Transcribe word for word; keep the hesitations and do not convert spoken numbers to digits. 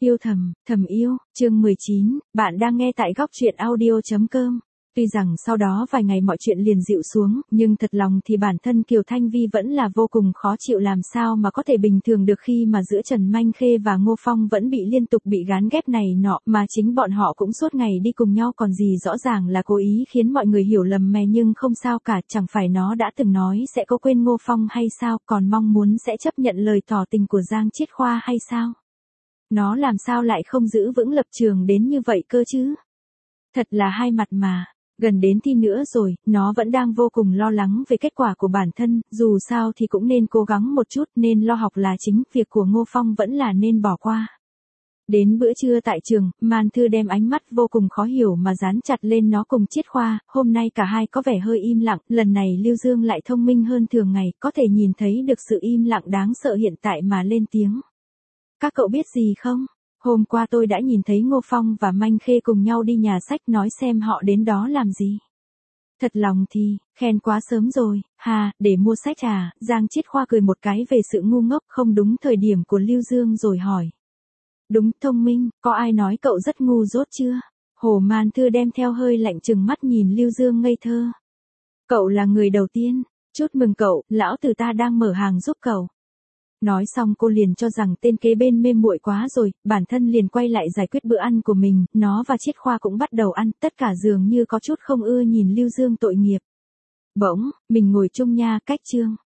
Yêu thầm, thầm yêu, chương mười chín, bạn đang nghe tại góc truyện audio.com. Tuy rằng sau đó vài ngày mọi chuyện liền dịu xuống, nhưng thật lòng thì bản thân Kiều Thanh Vi vẫn là vô cùng khó chịu, làm sao mà có thể bình thường được khi mà giữa Trần Manh Khê và Ngô Phong vẫn bị liên tục bị gán ghép này nọ, mà chính bọn họ cũng suốt ngày đi cùng nhau còn gì, rõ ràng là cố ý khiến mọi người hiểu lầm mè, nhưng không sao cả, chẳng phải nó đã từng nói sẽ có quên Ngô Phong hay sao, còn mong muốn sẽ chấp nhận lời tỏ tình của Giang Chiết Khoa hay sao? Nó làm sao lại không giữ vững lập trường đến như vậy cơ chứ? Thật là hai mặt mà. Gần đến thi nữa rồi, nó vẫn đang vô cùng lo lắng về kết quả của bản thân, dù sao thì cũng nên cố gắng một chút, nên lo học là chính, việc của Ngô Phong vẫn là nên bỏ qua. Đến bữa trưa tại trường, Man Thư đem ánh mắt vô cùng khó hiểu mà dán chặt lên nó cùng Chiết Khoa, hôm nay cả hai có vẻ hơi im lặng, lần này Lưu Dương lại thông minh hơn thường ngày, có thể nhìn thấy được sự im lặng đáng sợ hiện tại mà lên tiếng. Các cậu biết gì không? Hôm qua tôi đã nhìn thấy Ngô Phong và Manh Khê cùng nhau đi nhà sách, nói xem họ đến đó làm gì. Thật lòng thì, khen quá sớm rồi, hà, để mua sách à? Giang Chiết Khoa cười một cái về sự ngu ngốc không đúng thời điểm của Lưu Dương rồi hỏi. Đúng, thông minh, có ai nói cậu rất ngu dốt chưa? Hồ Man Thư đem theo hơi lạnh chừng mắt nhìn Lưu Dương ngây thơ. Cậu là người đầu tiên, chúc mừng cậu, lão tử ta đang mở hàng giúp cậu. Nói xong cô liền cho rằng tên kế bên mê muội quá rồi, bản thân liền quay lại giải quyết bữa ăn của mình, nó và Chiết Khoa cũng bắt đầu ăn, tất cả dường như có chút không ưa nhìn Lưu Dương tội nghiệp. Bỗng, mình ngồi chung nha, cách chương.